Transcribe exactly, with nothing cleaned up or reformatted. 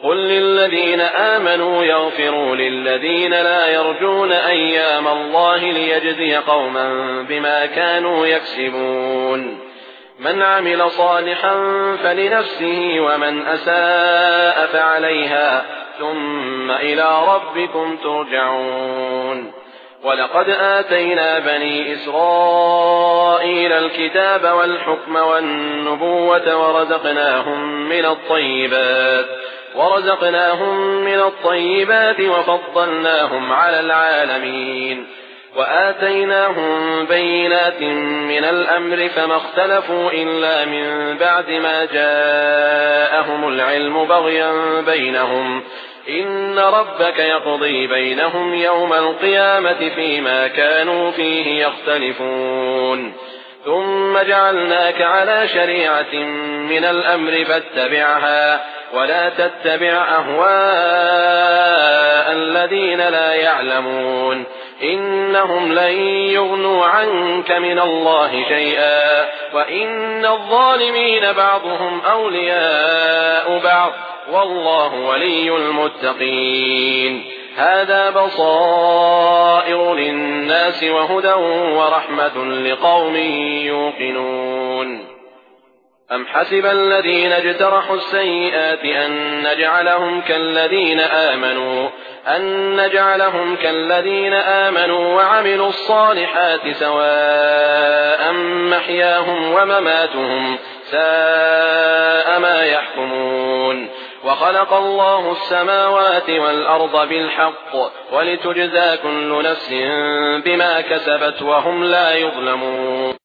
قل للذين آمنوا يغفروا للذين لا يرجون أيام الله ليجزي قوما بما كانوا يكسبون من عمل صالحا فلنفسه ومن أساء فعليها ثم إلى ربكم ترجعون ولقد آتينا بني إسرائيل الكتاب والحكم والنبوة ورزقناهم من الطيبات ورزقناهم من الطيبات وفضلناهم على العالمين وآتيناهم بينات من الأمر فما اختلفوا إلا من بعد ما جاءهم العلم بغيا بينهم إن ربك يقضي بينهم يوم القيامة فيما كانوا فيه يختلفون ثم جعلناك على شريعة من الأمر فاتبعها ولا تتبع أهواء الذين لا يعلمون إنهم لن يغنوا عنك من الله شيئا وإن الظالمين بعضهم أولياء بعض والله ولي المتقين هذا بصائر للناس وهدى ورحمة لقوم يوقنون أم حسب الذين اجترحوا السيئات أن نجعلهم كالذين آمنوا أن نجعلهم كالذين آمنوا وعملوا الصالحات سواء محياهم ومماتهم ساء ما يحكمون وخلق الله السماوات والأرض بالحق ولتجزى كل نفس بما كسبت وهم لا يظلمون